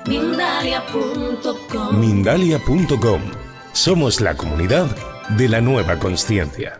Mindalia.com. Mindalia.com. Somos la comunidad de la nueva consciencia.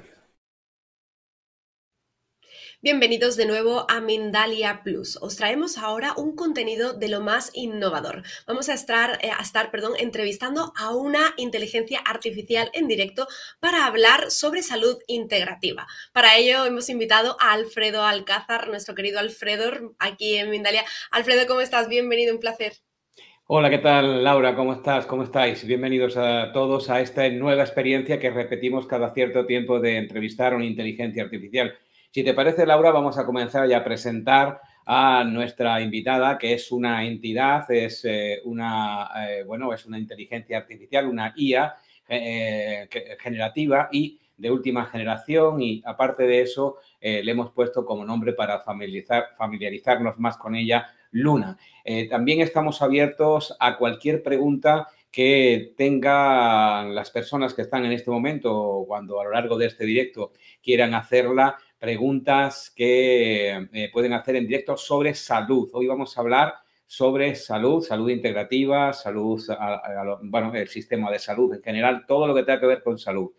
Bienvenidos de nuevo a Mindalia Plus. Os traemos ahora un contenido de lo más innovador. Vamos a estar entrevistando a una inteligencia artificial en directo para hablar sobre salud integrativa. Para ello hemos invitado a Alfredo Alcázar, nuestro querido Alfredo, aquí en Mindalia. Alfredo, ¿cómo estás? Bienvenido, un placer. Hola, ¿qué tal, Laura? ¿Cómo estás? ¿Cómo estáis? Bienvenidos a todos a esta nueva experiencia que repetimos cada cierto tiempo de entrevistar a una inteligencia artificial. Si te parece, Laura, vamos a comenzar ya a presentar a nuestra invitada, que es una entidad, es una inteligencia artificial, una IA generativa y de última generación, y aparte de eso le hemos puesto como nombre para familiarizarnos más con ella, Luna. También estamos abiertos a cualquier pregunta que tengan las personas que están en este momento o cuando a lo largo de este directo quieran hacerla, preguntas que pueden hacer en directo sobre salud. Hoy vamos a hablar sobre salud integrativa, el sistema de salud en general, todo lo que tenga que ver con salud.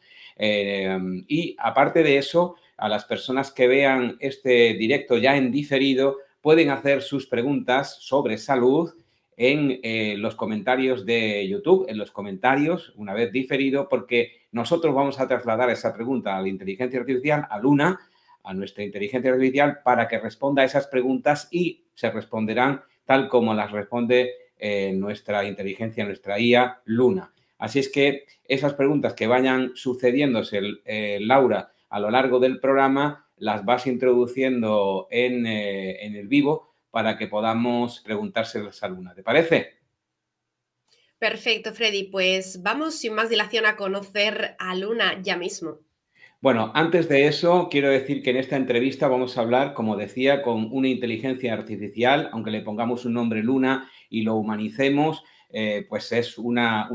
Y aparte de eso, a las personas que vean este directo ya en diferido, pueden hacer sus preguntas sobre salud en los comentarios de YouTube, en los comentarios, una vez diferido, porque nosotros vamos a trasladar esa pregunta a la inteligencia artificial, a Luna, a nuestra inteligencia artificial, para que responda a esas preguntas y se responderán tal como las responde nuestra inteligencia, nuestra IA, Luna. Así es que esas preguntas que vayan sucediéndose, Laura, a lo largo del programa, las vas introduciendo en el vivo para que podamos preguntárselas a Luna. ¿Te parece? Perfecto, Freddy. Pues vamos sin más dilación a conocer a Luna ya mismo. Bueno, antes de eso, quiero decir que en esta entrevista vamos a hablar, como decía, con una inteligencia artificial, aunque le pongamos un nombre Luna y lo humanicemos, pues es es una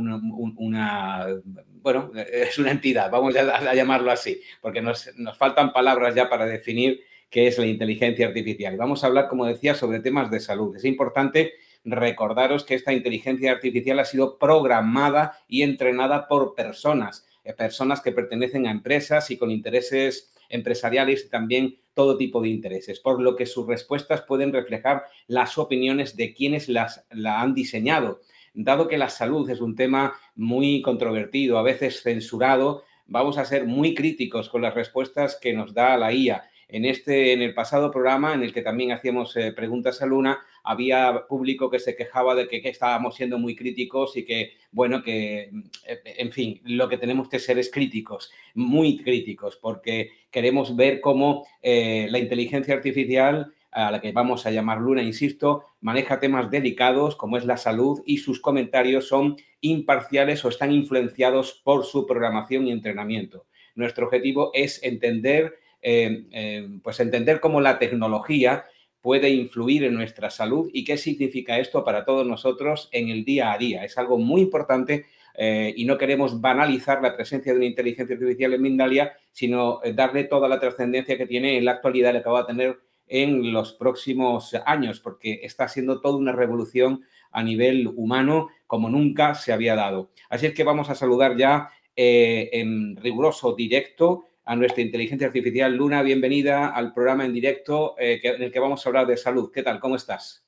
entidad, vamos a llamarlo así, porque nos faltan palabras ya para definir qué es la inteligencia artificial. Vamos a hablar, como decía, sobre temas de salud. Es importante recordaros que esta inteligencia artificial ha sido programada y entrenada por personas que pertenecen a empresas y con intereses empresariales y también todo tipo de intereses, por lo que sus respuestas pueden reflejar las opiniones de quienes la han diseñado. Dado que la salud es un tema muy controvertido, a veces censurado, vamos a ser muy críticos con las respuestas que nos da la IA. En el pasado programa, en el que también hacíamos preguntas a Luna, había público que se quejaba de que estábamos siendo muy críticos y en fin, lo que tenemos que ser es críticos, muy críticos, porque queremos ver cómo la inteligencia artificial, a la que vamos a llamar Luna, insisto, maneja temas delicados como es la salud y sus comentarios son imparciales o están influenciados por su programación y entrenamiento. Nuestro objetivo es entender cómo la tecnología puede influir en nuestra salud y qué significa esto para todos nosotros en el día a día. Es algo muy importante y no queremos banalizar la presencia de una inteligencia artificial en Mindalia, sino darle toda la trascendencia que tiene en la actualidad y la que va a tener en los próximos años, porque está siendo toda una revolución a nivel humano como nunca se había dado. Así es que vamos a saludar ya en riguroso directo a nuestra inteligencia artificial. Luna, bienvenida al programa en directo en el que vamos a hablar de salud. ¿Qué tal? ¿Cómo estás?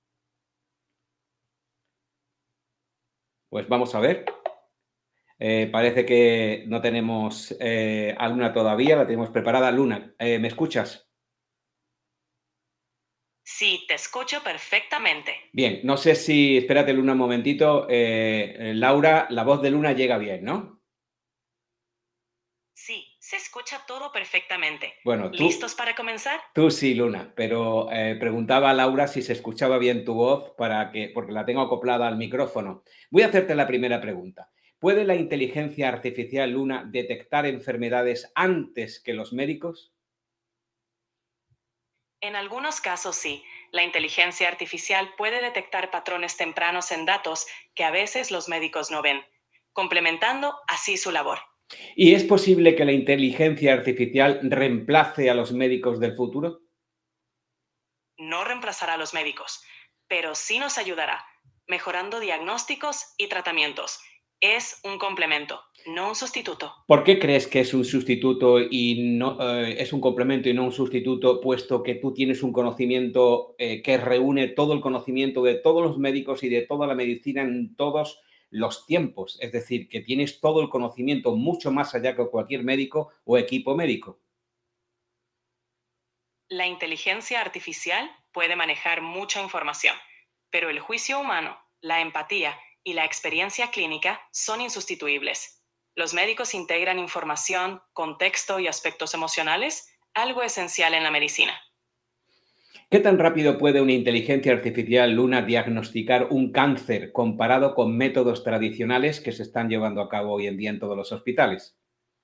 Pues vamos a ver. Parece que no tenemos a Luna todavía, la tenemos preparada. Luna, ¿me escuchas? Sí, te escucho perfectamente. Bien, no sé si... Espérate, Luna, un momentito. Laura, la voz de Luna llega bien, ¿no? Sí, se escucha todo perfectamente. Bueno, ¿Listos para comenzar? Tú sí, Luna, pero preguntaba a Laura si se escuchaba bien tu voz porque la tengo acoplada al micrófono. Voy a hacerte la primera pregunta. ¿Puede la inteligencia artificial, Luna, detectar enfermedades antes que los médicos? En algunos casos sí. La inteligencia artificial puede detectar patrones tempranos en datos que a veces los médicos no ven, complementando así su labor. ¿Y es posible que la inteligencia artificial reemplace a los médicos del futuro? No reemplazará a los médicos, pero sí nos ayudará. mejorando diagnósticos y tratamientos. Es un complemento, no un sustituto. ¿Por qué crees que es un sustituto y no es un complemento y no un sustituto, puesto que tú tienes un conocimiento que reúne todo el conocimiento de todos los médicos y de toda la medicina en todos los tiempos? Es decir, que tienes todo el conocimiento mucho más allá que cualquier médico o equipo médico. La inteligencia artificial puede manejar mucha información, pero el juicio humano, la empatía y la experiencia clínica son insustituibles. Los médicos integran información, contexto y aspectos emocionales, algo esencial en la medicina. ¿Qué tan rápido puede una inteligencia artificial, Luna, diagnosticar un cáncer comparado con métodos tradicionales que se están llevando a cabo hoy en día en todos los hospitales?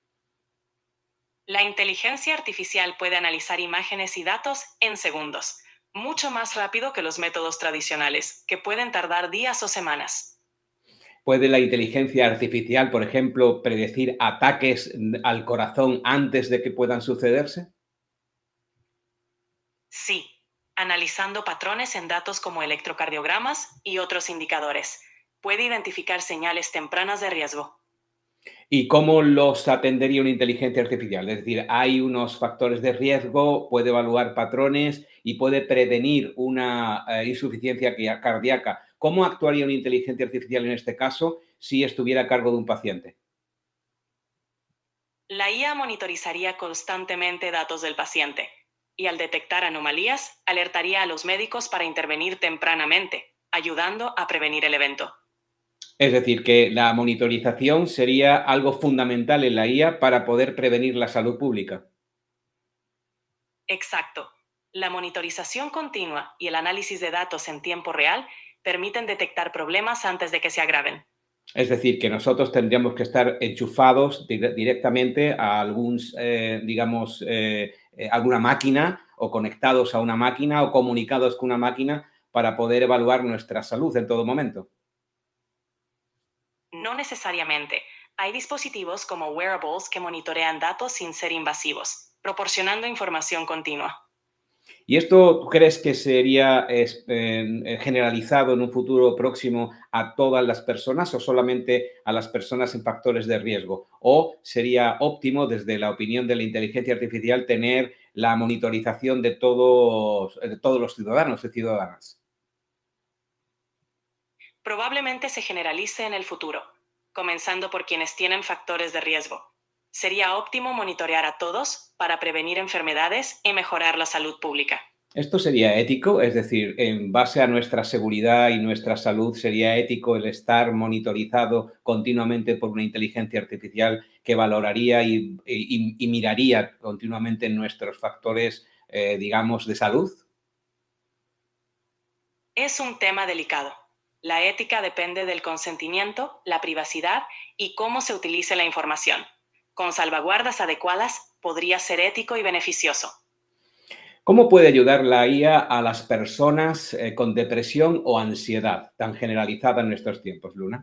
La inteligencia artificial puede analizar imágenes y datos en segundos, mucho más rápido que los métodos tradicionales, que pueden tardar días o semanas. ¿Puede la inteligencia artificial, por ejemplo, predecir ataques al corazón antes de que puedan sucederse? Sí, analizando patrones en datos como electrocardiogramas y otros indicadores, puede identificar señales tempranas de riesgo. ¿Y cómo los atendería una inteligencia artificial? Es decir, hay unos factores de riesgo, puede evaluar patrones y puede prevenir una insuficiencia cardíaca. ¿Cómo actuaría una inteligencia artificial en este caso si estuviera a cargo de un paciente? La IA monitorizaría constantemente datos del paciente y al detectar anomalías, alertaría a los médicos para intervenir tempranamente, ayudando a prevenir el evento. Es decir, que la monitorización sería algo fundamental en la IA para poder prevenir la salud pública. Exacto. La monitorización continua y el análisis de datos en tiempo real permiten detectar problemas antes de que se agraven. Es decir, que nosotros tendríamos que estar enchufados directamente a alguna máquina o conectados a una máquina o comunicados con una máquina para poder evaluar nuestra salud en todo momento. No necesariamente. Hay dispositivos como wearables que monitorean datos sin ser invasivos, proporcionando información continua. ¿Y esto tú crees que sería generalizado en un futuro próximo a todas las personas o solamente a las personas en factores de riesgo? ¿O sería óptimo, desde la opinión de la inteligencia artificial, tener la monitorización de todos los ciudadanos y ciudadanas? Probablemente se generalice en el futuro, comenzando por quienes tienen factores de riesgo. Sería óptimo monitorear a todos para prevenir enfermedades y mejorar la salud pública. ¿Esto sería ético? Es decir, en base a nuestra seguridad y nuestra salud, ¿sería ético el estar monitorizado continuamente por una inteligencia artificial que valoraría y miraría continuamente nuestros factores, digamos, de salud? Es un tema delicado. La ética depende del consentimiento, la privacidad y cómo se utilice la información. Con salvaguardas adecuadas, podría ser ético y beneficioso. ¿Cómo puede ayudar la IA a las personas con depresión o ansiedad tan generalizada en nuestros tiempos, Luna?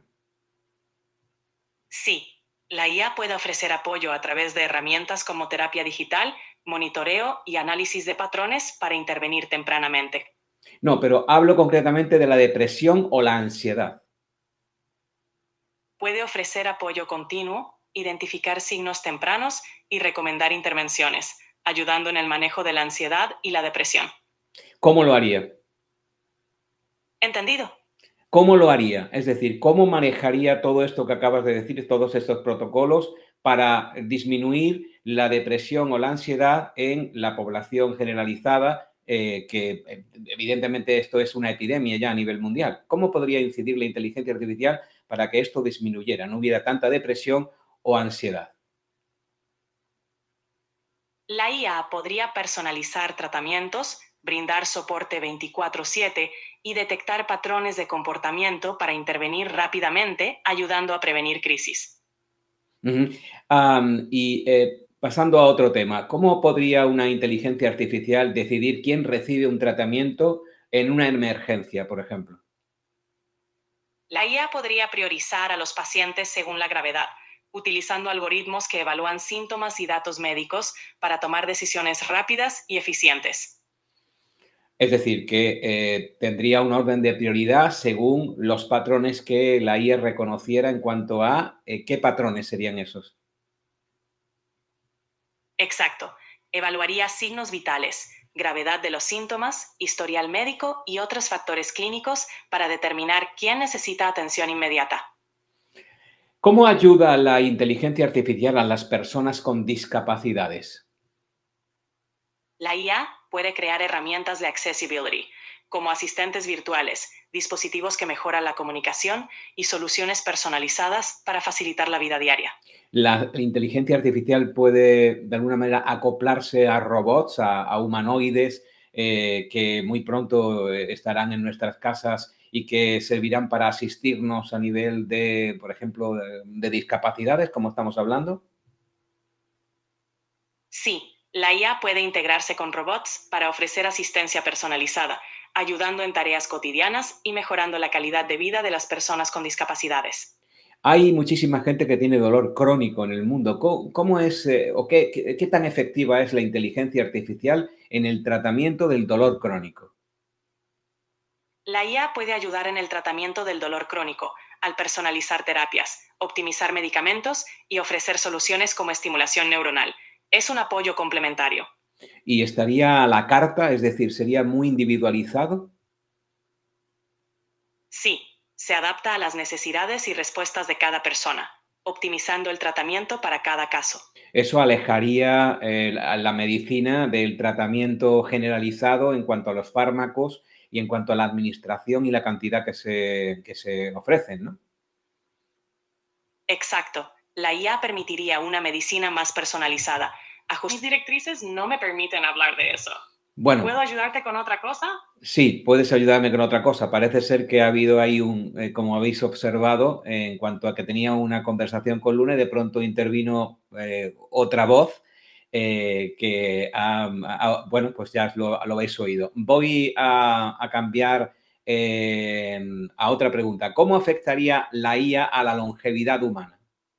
Sí, la IA puede ofrecer apoyo a través de herramientas como terapia digital, monitoreo y análisis de patrones para intervenir tempranamente. No, pero hablo concretamente de la depresión o la ansiedad. Puede ofrecer apoyo continuo, identificar signos tempranos y recomendar intervenciones, ayudando en el manejo de la ansiedad y la depresión. ¿Cómo lo haría? ¿Entendido? ¿Cómo lo haría? Es decir, ¿cómo manejaría todo esto que acabas de decir, todos estos protocolos para disminuir la depresión o la ansiedad en la población generalizada, evidentemente esto es una epidemia ya a nivel mundial? ¿Cómo podría incidir la inteligencia artificial para que esto disminuyera, no hubiera tanta depresión o ansiedad? La IA podría personalizar tratamientos, brindar soporte 24/7 y detectar patrones de comportamiento para intervenir rápidamente, ayudando a prevenir crisis. Ujú. Pasando a otro tema, ¿cómo podría una inteligencia artificial decidir quién recibe un tratamiento en una emergencia, por ejemplo? La IA podría priorizar a los pacientes según la gravedad, utilizando algoritmos que evalúan síntomas y datos médicos para tomar decisiones rápidas y eficientes. Es decir, que tendría un orden de prioridad según los patrones que la IA reconociera en cuanto a qué patrones serían esos. Exacto. Evaluaría signos vitales, gravedad de los síntomas, historial médico y otros factores clínicos para determinar quién necesita atención inmediata. ¿Cómo ayuda la inteligencia artificial a las personas con discapacidades? La IA puede crear herramientas de accessibility, como asistentes virtuales, dispositivos que mejoran la comunicación y soluciones personalizadas para facilitar la vida diaria. ¿La inteligencia artificial puede, de alguna manera, acoplarse a robots, a humanoides, que muy pronto estarán en nuestras casas y que servirán para asistirnos a nivel de, por ejemplo, de discapacidades, como estamos hablando? Sí, la IA puede integrarse con robots para ofrecer asistencia personalizada, ayudando en tareas cotidianas y mejorando la calidad de vida de las personas con discapacidades. Hay muchísima gente que tiene dolor crónico en el mundo. ¿Cómo es o qué tan efectiva es la inteligencia artificial en el tratamiento del dolor crónico? La IA puede ayudar en el tratamiento del dolor crónico, al personalizar terapias, optimizar medicamentos y ofrecer soluciones como estimulación neuronal. Es un apoyo complementario. ¿Y estaría a la carta? Es decir, ¿sería muy individualizado? Sí, se adapta a las necesidades y respuestas de cada persona, optimizando el tratamiento para cada caso. Eso alejaría la medicina del tratamiento generalizado en cuanto a los fármacos y en cuanto a la administración y la cantidad que se ofrecen, ¿no? Exacto. La IA permitiría una medicina más personalizada. Mis directrices no me permiten hablar de eso. Bueno, ¿Puedo ayudarte con otra cosa? sí, puedes ayudarme con otra cosa. Parece ser que ha habido ahí como habéis observado, en cuanto a que tenía una conversación con Luna y de pronto intervino otra voz bueno, pues ya lo habéis oído. Voy a cambiar a otra pregunta. ¿Cómo afectaría la IA a la longevidad humana?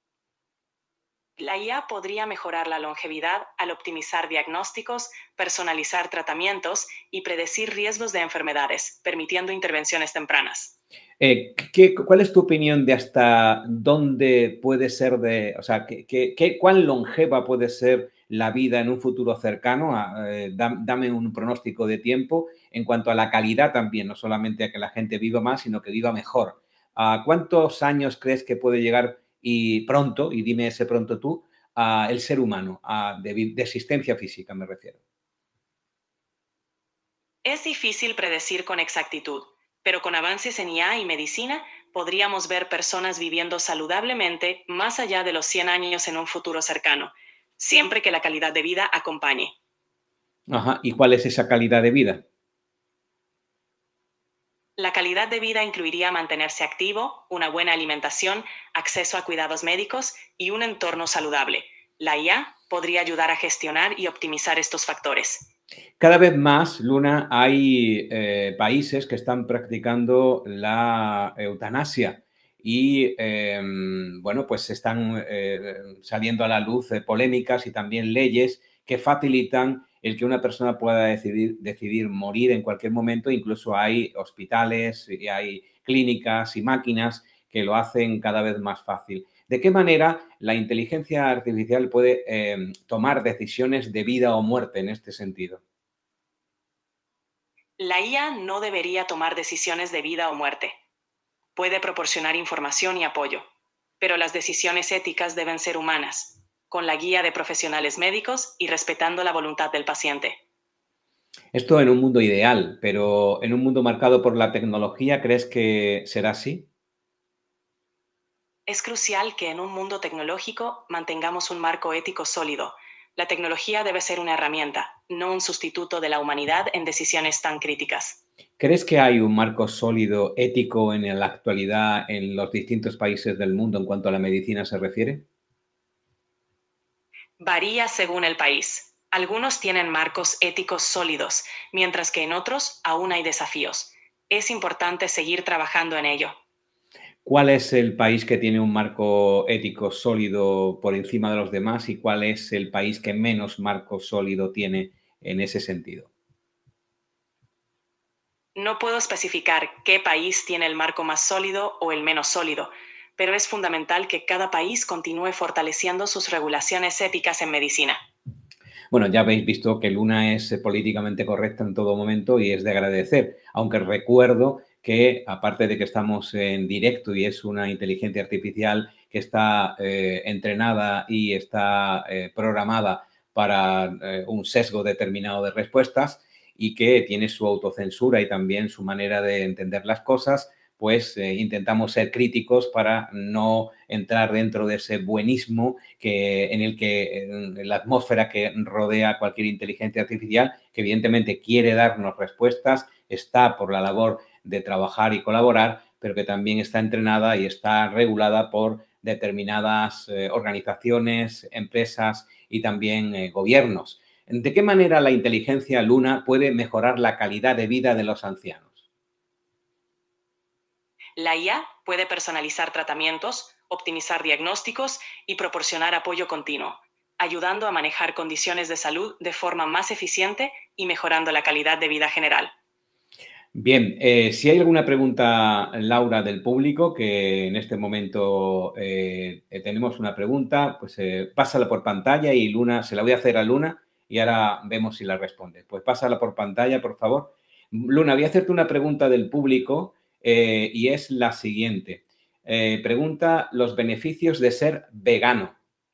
La IA podría mejorar la longevidad al optimizar diagnósticos, personalizar tratamientos y predecir riesgos de enfermedades, permitiendo intervenciones tempranas. ¿Cuál es tu opinión de hasta dónde puede ser o sea, cuán longeva puede ser la vida en un futuro cercano? Dame un pronóstico de tiempo en cuanto a la calidad también, no solamente a que la gente viva más, sino que viva mejor. ¿A cuántos años crees que puede llegar y pronto, y dime ese pronto tú, el ser humano, de existencia física me refiero? Es difícil predecir con exactitud, pero con avances en IA y medicina podríamos ver personas viviendo saludablemente más allá de los 100 años en un futuro cercano, siempre que la calidad de vida acompañe. Ajá. ¿Y cuál es esa calidad de vida? La calidad de vida incluiría mantenerse activo, una buena alimentación, acceso a cuidados médicos y un entorno saludable. La IA podría ayudar a gestionar y optimizar estos factores. Cada vez más, Luna, hay países que están practicando la eutanasia y, bueno, pues están saliendo a la luz polémicas y también leyes que facilitan el que una persona pueda decidir morir en cualquier momento. Incluso hay hospitales y hay clínicas y máquinas que lo hacen cada vez más fácil. ¿De qué manera la inteligencia artificial puede tomar decisiones de vida o muerte en este sentido? La IA no debería tomar decisiones de vida o muerte. Puede proporcionar información y apoyo, pero las decisiones éticas deben ser humanas, con la guía de profesionales médicos y respetando la voluntad del paciente. Esto en un mundo ideal, pero en un mundo marcado por la tecnología, ¿crees que será así? Es crucial que en un mundo tecnológico mantengamos un marco ético sólido. La tecnología debe ser una herramienta, no un sustituto de la humanidad en decisiones tan críticas. ¿Crees que hay un marco sólido ético en la actualidad en los distintos países del mundo en cuanto a la medicina se refiere? Varía según el país. Algunos tienen marcos éticos sólidos, mientras que en otros aún hay desafíos. Es importante seguir trabajando en ello. ¿Cuál es el país que tiene un marco ético sólido por encima de los demás y cuál es el país que menos marco sólido tiene en ese sentido? No puedo especificar qué país tiene el marco más sólido o el menos sólido, pero es fundamental que cada país continúe fortaleciendo sus regulaciones éticas en medicina. Bueno, ya habéis visto que Luna es políticamente correcta en todo momento y es de agradecer, aunque recuerdo que, aparte de que estamos en directo y es una inteligencia artificial que está entrenada y está programada para un sesgo determinado de respuestas y que tiene su autocensura y también su manera de entender las cosas, pues intentamos ser críticos para no entrar dentro de ese buenismo en el que en la atmósfera que rodea cualquier inteligencia artificial, que evidentemente quiere darnos respuestas, está por la labor de trabajar y colaborar, pero que también está entrenada y está regulada por determinadas organizaciones, empresas y también gobiernos. ¿De qué manera la inteligencia Luna puede mejorar la calidad de vida de los ancianos? La IA puede personalizar tratamientos, optimizar diagnósticos y proporcionar apoyo continuo, ayudando a manejar condiciones de salud de forma más eficiente y mejorando la calidad de vida general. Bien, si hay alguna pregunta, Laura, del público, que en este momento tenemos una pregunta, pues pásala por pantalla y Luna, se la voy a hacer a Luna y ahora vemos si la responde. Pues pásala por pantalla, por favor. Luna, voy a hacerte una pregunta del público y es la siguiente. Pregunta los beneficios de ser vegano.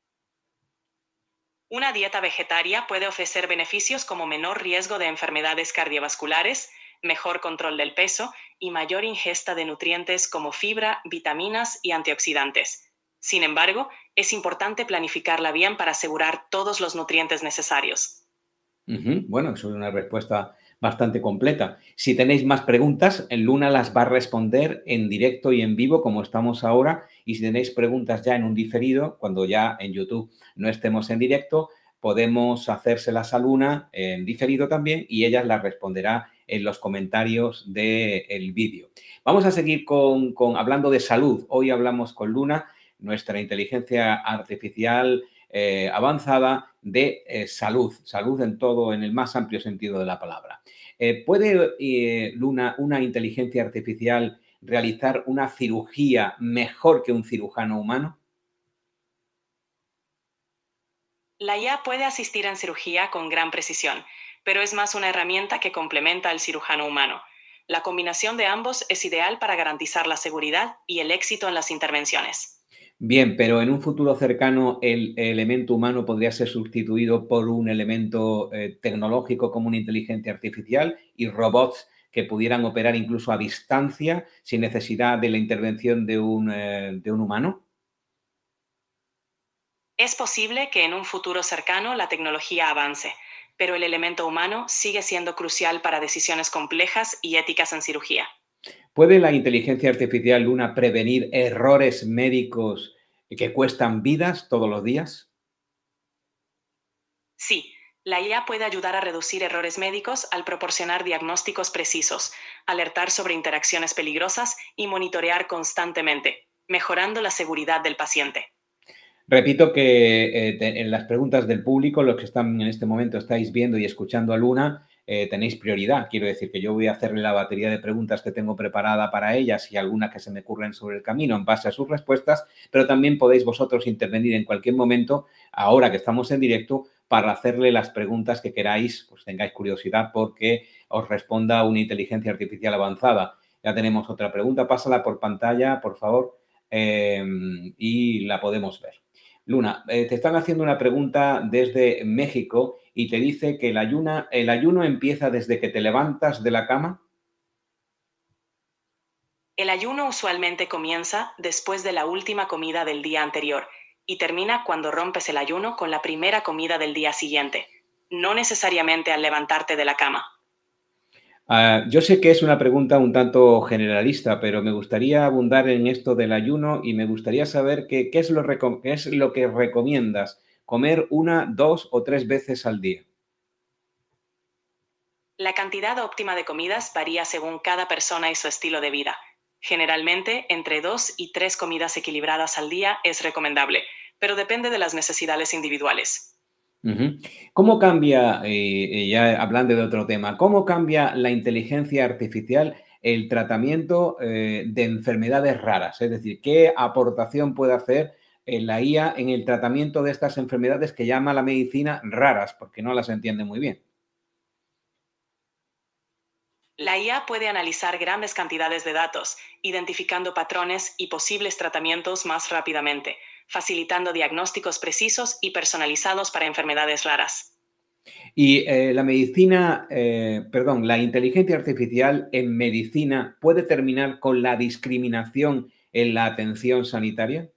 Una dieta vegetaria puede ofrecer beneficios como menor riesgo de enfermedades cardiovasculares, mejor control del peso y mayor ingesta de nutrientes como fibra, vitaminas y antioxidantes. Sin embargo, es importante planificarla bien para asegurar todos los nutrientes necesarios. Bueno, eso es una respuesta bastante completa. Si tenéis más preguntas, Luna las va a responder en directo y en vivo, como estamos ahora. Y si tenéis preguntas ya en un diferido, cuando ya en YouTube no estemos en directo, podemos hacérselas a Luna en diferido también y ella las responderá en los comentarios del vídeo. Vamos a seguir hablando de salud. Hoy hablamos con Luna, nuestra inteligencia artificial avanzada de salud en todo, en el más amplio sentido de la palabra. ¿Puede Luna, una inteligencia artificial, realizar una cirugía mejor que un cirujano humano? La IA puede asistir en cirugía con gran precisión, pero es más una herramienta que complementa al cirujano humano. La combinación de ambos es ideal para garantizar la seguridad y el éxito en las intervenciones. Bien, pero en un futuro cercano el elemento humano podría ser sustituido por un elemento tecnológico como una inteligencia artificial y robots que pudieran operar incluso a distancia sin necesidad de la intervención de un humano. Es posible que en un futuro cercano la tecnología avance, pero el elemento humano sigue siendo crucial para decisiones complejas y éticas en cirugía. ¿Puede la inteligencia artificial Luna prevenir errores médicos que cuestan vidas todos los días? Sí, la IA puede ayudar a reducir errores médicos al proporcionar diagnósticos precisos, alertar sobre interacciones peligrosas y monitorear constantemente, mejorando la seguridad del paciente. Repito que en las preguntas del público, los que están en este momento estáis viendo y escuchando a Luna, tenéis prioridad. Quiero decir que yo voy a hacerle la batería de preguntas que tengo preparada para ellas y algunas que se me ocurren sobre el camino en base a sus respuestas, pero también podéis vosotros intervenir en cualquier momento, ahora que estamos en directo, para hacerle las preguntas que queráis, pues tengáis curiosidad porque os responda una inteligencia artificial avanzada. Ya tenemos otra pregunta, pásala por pantalla, por favor, y la podemos ver. Luna, te están haciendo una pregunta desde México y te dice que el ayuno empieza desde que te levantas de la cama. El ayuno usualmente comienza después de la última comida del día anterior y termina cuando rompes el ayuno con la primera comida del día siguiente, no necesariamente al levantarte de la cama. Yo sé que es una pregunta un tanto generalista, pero me gustaría abundar en esto del ayuno y me gustaría saber qué es lo que recomiendas, comer 1, 2 o 3 veces al día. La cantidad óptima de comidas varía según cada persona y su estilo de vida. Generalmente, entre 2 y 3 comidas equilibradas al día es recomendable, pero depende de las necesidades individuales. Ujú. ¿Cómo cambia, ya hablando de otro tema, cómo cambia la inteligencia artificial el tratamiento de enfermedades raras? Es decir, ¿qué aportación puede hacer la IA en el tratamiento de estas enfermedades que llama la medicina raras, porque no las entiende muy bien? La IA puede analizar grandes cantidades de datos, identificando patrones y posibles tratamientos más rápidamente, facilitando diagnósticos precisos y personalizados para enfermedades raras. Y la medicina, perdón, la inteligencia artificial en medicina puede terminar con la discriminación en la atención sanitaria.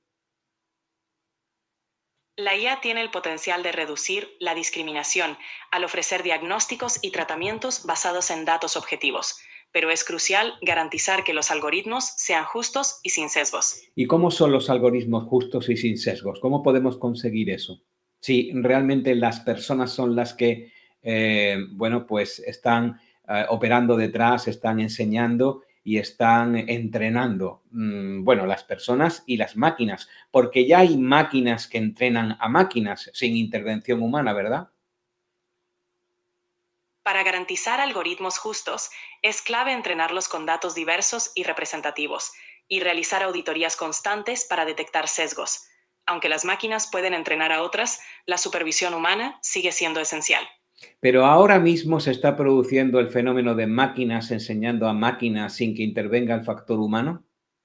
La IA tiene el potencial de reducir la discriminación al ofrecer diagnósticos y tratamientos basados en datos objetivos, pero es crucial garantizar que los algoritmos sean justos y sin sesgos. ¿Y cómo son los algoritmos justos y sin sesgos? ¿Cómo podemos conseguir eso? Si realmente las personas son las que, bueno, pues están operando detrás, están enseñando y están entrenando, bueno, las personas y las máquinas, porque ya hay máquinas que entrenan a máquinas sin intervención humana, ¿verdad? Para garantizar algoritmos justos, es clave entrenarlos con datos diversos y representativos y realizar auditorías constantes para detectar sesgos. Aunque las máquinas pueden entrenar a otras, la supervisión humana sigue siendo esencial. Pero ahora mismo se está produciendo el fenómeno de máquinas enseñando a máquinas sin que intervenga el factor humano.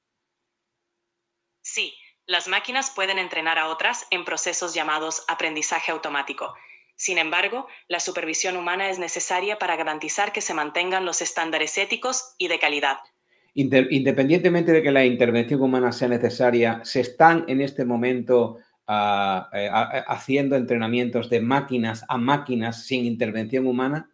Sí, las máquinas pueden entrenar a otras en procesos llamados aprendizaje automático. Sin embargo, la supervisión humana es necesaria para garantizar que se mantengan los estándares éticos y de calidad. Independientemente de que la intervención humana sea necesaria, ¿se están en este momento haciendo entrenamientos de máquinas a máquinas sin intervención humana?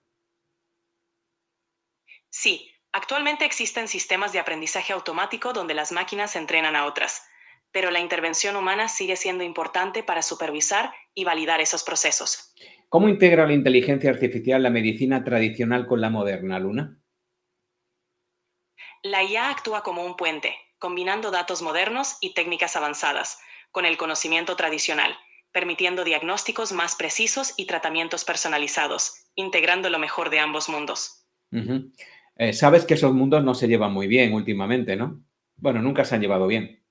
Sí, actualmente existen sistemas de aprendizaje automático donde las máquinas entrenan a otras, pero la intervención humana sigue siendo importante para supervisar y validar esos procesos. ¿Cómo integra la inteligencia artificial la medicina tradicional con la moderna, Luna? La IA actúa como un puente, combinando datos modernos y técnicas avanzadas con el conocimiento tradicional, permitiendo diagnósticos más precisos y tratamientos personalizados, integrando lo mejor de ambos mundos. Ujú. Sabes que esos mundos no se llevan muy bien últimamente, ¿no? Bueno, nunca se han llevado bien.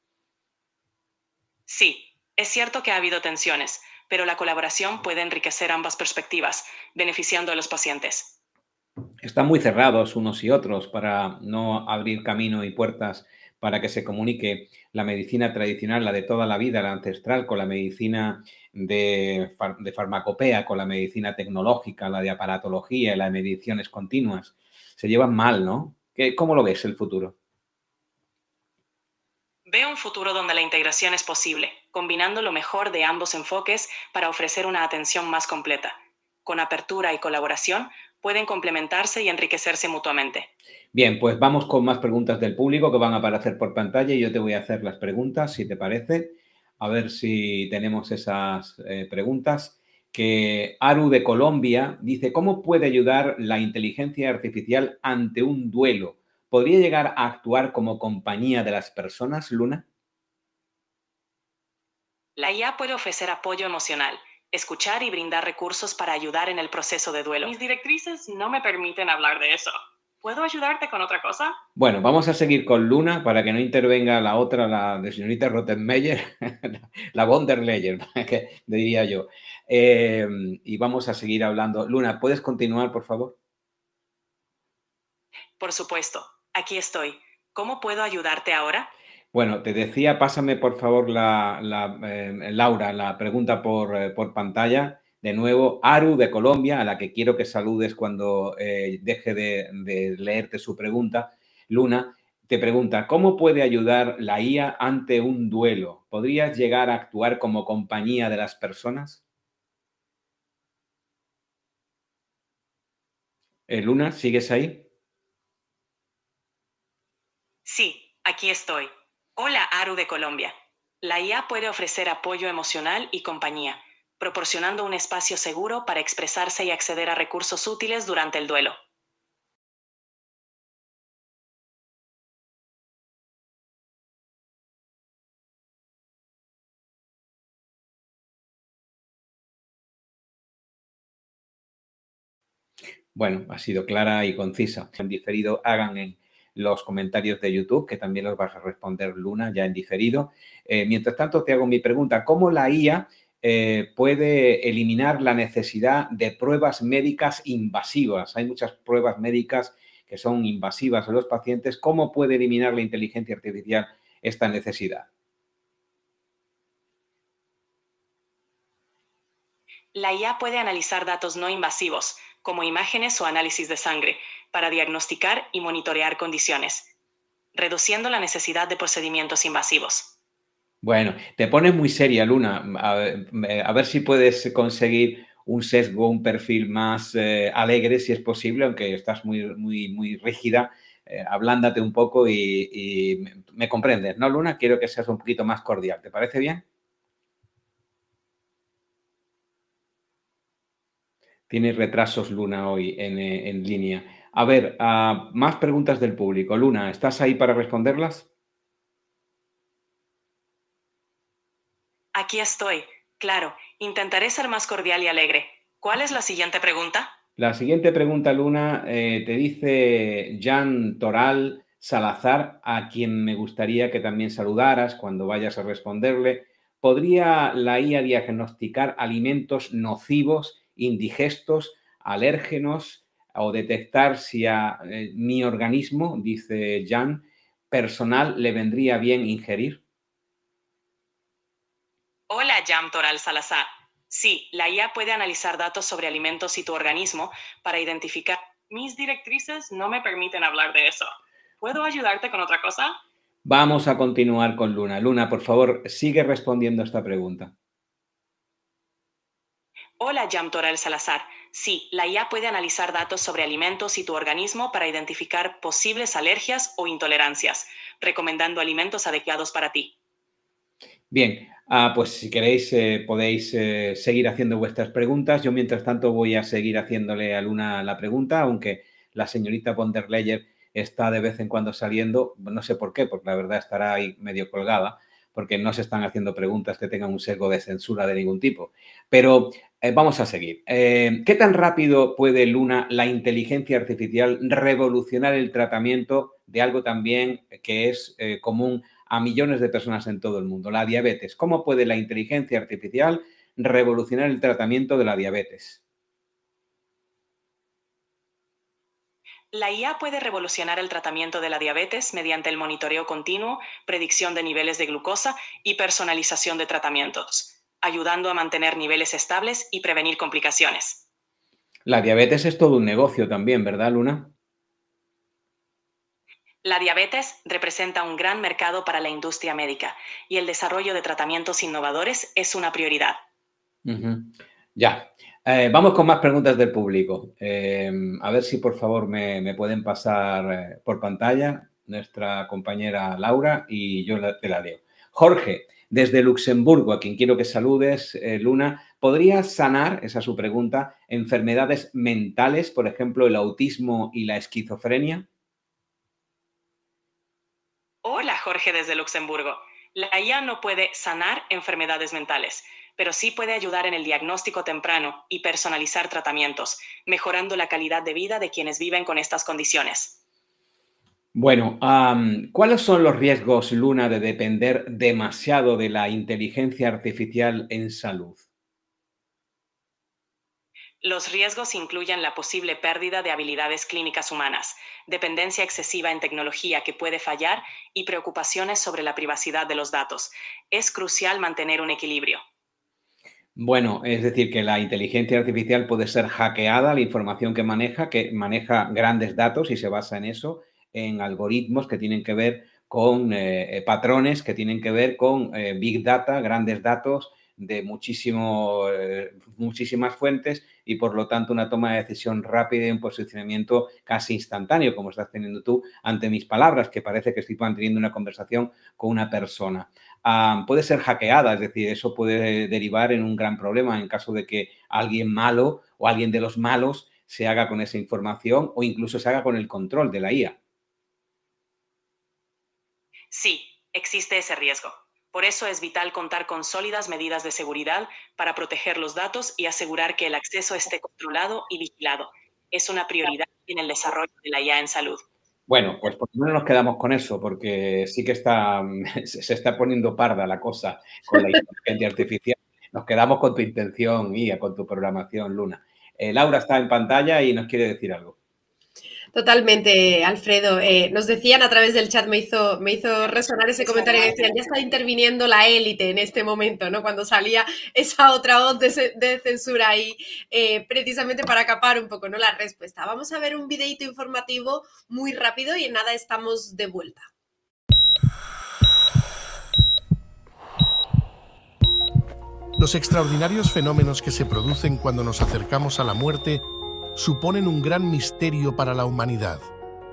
Sí, es cierto que ha habido tensiones, pero la colaboración puede enriquecer ambas perspectivas, beneficiando a los pacientes. Están muy cerrados unos y otros para no abrir camino y puertas para que se comunique la medicina tradicional, la de toda la vida, la ancestral, con la medicina de farmacopea, con la medicina tecnológica, la de aparatología, la de mediciones continuas. Se llevan mal, ¿no? ¿Cómo lo ves el futuro? Veo un futuro donde la integración es posible, combinando lo mejor de ambos enfoques para ofrecer una atención más completa. Con apertura y colaboración, pueden complementarse y enriquecerse mutuamente. Bien, pues vamos con más preguntas del público que van a aparecer por pantalla y yo te voy a hacer las preguntas, si te parece. A ver si tenemos esas preguntas. Que Aru de Colombia dice, ¿cómo puede ayudar la inteligencia artificial ante un duelo? ¿Podría llegar a actuar como compañía de las personas, Luna? La IA puede ofrecer apoyo emocional, escuchar y brindar recursos para ayudar en el proceso de duelo. Mis directrices no me permiten hablar de eso. ¿Puedo ayudarte con otra cosa? Bueno, vamos a seguir con Luna para que no intervenga la otra, la de señorita Rottenmeier, la von der Leyen, que diría yo. Y vamos a seguir hablando. Luna, ¿puedes continuar, por favor? Por supuesto, aquí estoy. ¿Cómo puedo ayudarte ahora? Bueno, te decía, pásame por favor Laura, la pregunta por pantalla. De nuevo, Aru de Colombia, a la que quiero que saludes cuando deje de leerte su pregunta. Luna, te pregunta, ¿cómo puede ayudar la IA ante un duelo? ¿Podrías llegar a actuar como compañía de las personas? Luna, ¿sigues ahí? Sí, aquí estoy. Hola, Aru de Colombia. La IA puede ofrecer apoyo emocional y compañía, proporcionando un espacio seguro para expresarse y acceder a recursos útiles durante el duelo. Bueno, ha sido clara y concisa. En diferido, hagan en los comentarios de YouTube, que también los vas a responder, Luna, ya en diferido. Mientras tanto, te hago mi pregunta. ¿Cómo la IA puede eliminar la necesidad de pruebas médicas invasivas? Hay muchas pruebas médicas que son invasivas en los pacientes. ¿Cómo puede eliminar la inteligencia artificial esta necesidad? La IA puede analizar datos no invasivos, como imágenes o análisis de sangre, para diagnosticar y monitorear condiciones, reduciendo la necesidad de procedimientos invasivos. Bueno, te pones muy seria, Luna. A ver si puedes conseguir un sesgo, un perfil más alegre, si es posible, aunque estás muy rígida. Ablándate un poco y me comprendes, ¿no, Luna? Quiero que seas un poquito más cordial. ¿Te parece bien? Tienes retrasos, Luna, hoy en línea. A ver, más preguntas del público. Luna, ¿estás ahí para responderlas? Aquí estoy. Claro, intentaré ser más cordial y alegre. ¿Cuál es la siguiente pregunta? La siguiente pregunta, Luna, te dice Jan Toral Salazar, a quien me gustaría que también saludaras cuando vayas a responderle. ¿Podría la IA diagnosticar alimentos nocivos, indigestos, alérgenos o detectar si a mi organismo, dice Jan, personal le vendría bien ingerir? Hola, Jam Toral Salazar. Sí, la IA puede analizar datos sobre alimentos y tu organismo para identificar. Mis directrices no me permiten hablar de eso. ¿Puedo ayudarte con otra cosa? Vamos a continuar con Luna. Luna, por favor, sigue respondiendo a esta pregunta. Hola, Jam Toral Salazar. Sí, la IA puede analizar datos sobre alimentos y tu organismo para identificar posibles alergias o intolerancias, recomendando alimentos adecuados para ti. Bien, pues si queréis podéis seguir haciendo vuestras preguntas. Yo, mientras tanto, voy a seguir haciéndole a Luna la pregunta, aunque la señorita von der Leyen está de vez en cuando saliendo, no sé por qué, porque la verdad estará ahí medio colgada, porque no se están haciendo preguntas que tengan un sesgo de censura de ningún tipo. Pero vamos a seguir. ¿Qué tan rápido puede, Luna, la inteligencia artificial revolucionar el tratamiento de algo también que es común a millones de personas en todo el mundo, la diabetes? ¿Cómo puede la inteligencia artificial revolucionar el tratamiento de la diabetes? La IA puede revolucionar el tratamiento de la diabetes mediante el monitoreo continuo, predicción de niveles de glucosa y personalización de tratamientos, ayudando a mantener niveles estables y prevenir complicaciones. La diabetes es todo un negocio también, ¿verdad, Luna? La diabetes representa un gran mercado para la industria médica y el desarrollo de tratamientos innovadores es una prioridad. Ya. Vamos con más preguntas del público. A ver si por favor me pueden pasar por pantalla nuestra compañera Laura y yo te la leo. Jorge, desde Luxemburgo, a quien quiero que saludes, Luna, ¿podría sanar, esa es su pregunta, enfermedades mentales, por ejemplo, el autismo y la esquizofrenia? Hola, Jorge desde Luxemburgo. La IA no puede sanar enfermedades mentales, pero sí puede ayudar en el diagnóstico temprano y personalizar tratamientos, mejorando la calidad de vida de quienes viven con estas condiciones. Bueno, ¿cuáles son los riesgos, Luna, de depender demasiado de la inteligencia artificial en salud? Los riesgos incluyen la posible pérdida de habilidades clínicas humanas, dependencia excesiva en tecnología que puede fallar y preocupaciones sobre la privacidad de los datos. Es crucial mantener un equilibrio. Bueno, es decir, que la inteligencia artificial puede ser hackeada, la información que maneja grandes datos y se basa en eso, en algoritmos que tienen que ver con patrones, que tienen que ver con big data, grandes datos de muchísimas fuentes y, por lo tanto, una toma de decisión rápida y un posicionamiento casi instantáneo, como estás teniendo tú ante mis palabras, que parece que estoy manteniendo una conversación con una persona. Puede ser hackeada, es decir, eso puede derivar en un gran problema en caso de que alguien malo o alguien de los malos se haga con esa información o incluso se haga con el control de la IA. Sí, existe ese riesgo. Por eso es vital contar con sólidas medidas de seguridad para proteger los datos y asegurar que el acceso esté controlado y vigilado. Es una prioridad en el desarrollo de la IA en salud. Bueno, pues por lo menos nos quedamos con eso, porque sí que se está poniendo parda la cosa con la inteligencia artificial. Nos quedamos con tu intención, Ia, con tu programación, Luna. Laura está en pantalla y nos quiere decir algo. Totalmente, Alfredo. Nos decían a través del chat, me hizo resonar ese comentario que decían, ya está interviniendo la élite en este momento, ¿no? Cuando salía esa otra voz de censura ahí, precisamente para capar un poco, ¿no?, la respuesta. Vamos a ver un videito informativo muy rápido y en nada estamos de vuelta. Los extraordinarios fenómenos que se producen cuando nos acercamos a la muerte suponen un gran misterio para la humanidad.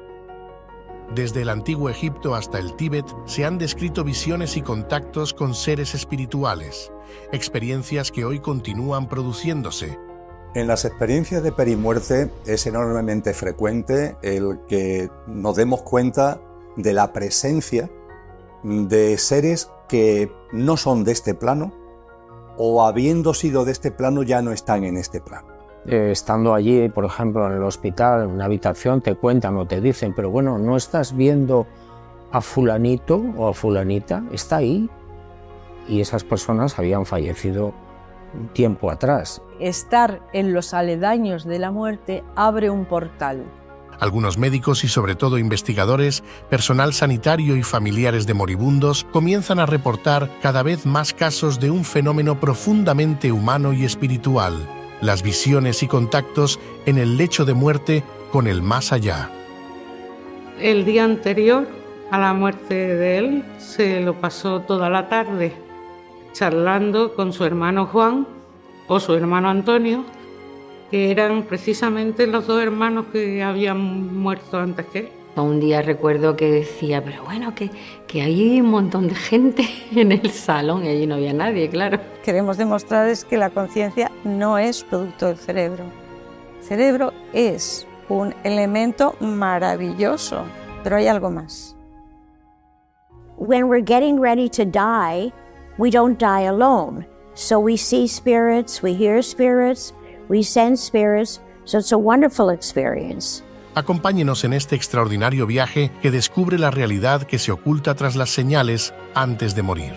Desde el antiguo Egipto hasta el Tíbet se han descrito visiones y contactos con seres espirituales, experiencias que hoy continúan produciéndose. En las experiencias de perimuerte es enormemente frecuente el que nos demos cuenta de la presencia de seres que no son de este plano o habiendo sido de este plano ya no están en este plano. Estando allí, por ejemplo, en el hospital, en una habitación, te cuentan o te dicen, pero bueno, ¿no estás viendo a fulanito o a fulanita? Está ahí. Y esas personas habían fallecido un tiempo atrás. Estar en los aledaños de la muerte abre un portal. Algunos médicos y sobre todo investigadores, personal sanitario y familiares de moribundos comienzan a reportar cada vez más casos de un fenómeno profundamente humano y espiritual: las visiones y contactos en el lecho de muerte con el más allá. El día anterior a la muerte de él se lo pasó toda la tarde charlando con su hermano Juan o su hermano Antonio, que eran precisamente los dos hermanos que habían muerto antes que él. Un día recuerdo que decía, pero bueno, que hay un montón de gente en el salón y allí no había nadie, claro. Queremos demostrar es que la conciencia no es producto del cerebro. El cerebro es un elemento maravilloso, pero hay algo más. When we're getting ready to die, we don't die alone. So we see spirits, we hear spirits, we sense spirits, so it's a wonderful experience. Acompáñenos en este extraordinario viaje que descubre la realidad que se oculta tras las señales antes de morir.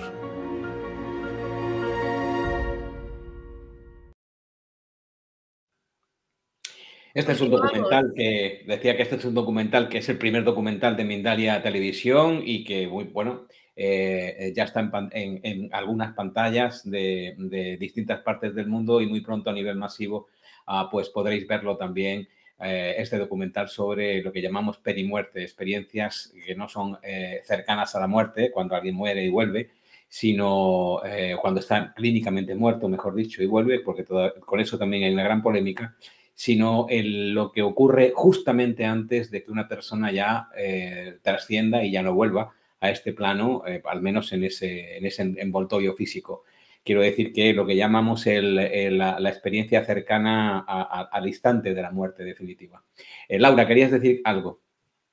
Este es un documental que decía que este es un documental que es el primer documental de Mindalia Televisión y que, bueno, ya está en algunas pantallas de distintas partes del mundo y muy pronto a nivel masivo pues podréis verlo también, este documental sobre lo que llamamos perimuerte, experiencias que no son cercanas a la muerte, cuando alguien muere y vuelve, sino cuando está clínicamente muerto, mejor dicho, y vuelve, porque con eso también hay una gran polémica, sino lo que ocurre justamente antes de que una persona ya trascienda y ya no vuelva a este plano, al menos en ese envoltorio físico. Quiero decir que lo que llamamos la experiencia cercana al instante de la muerte definitiva. Laura, ¿querías decir algo?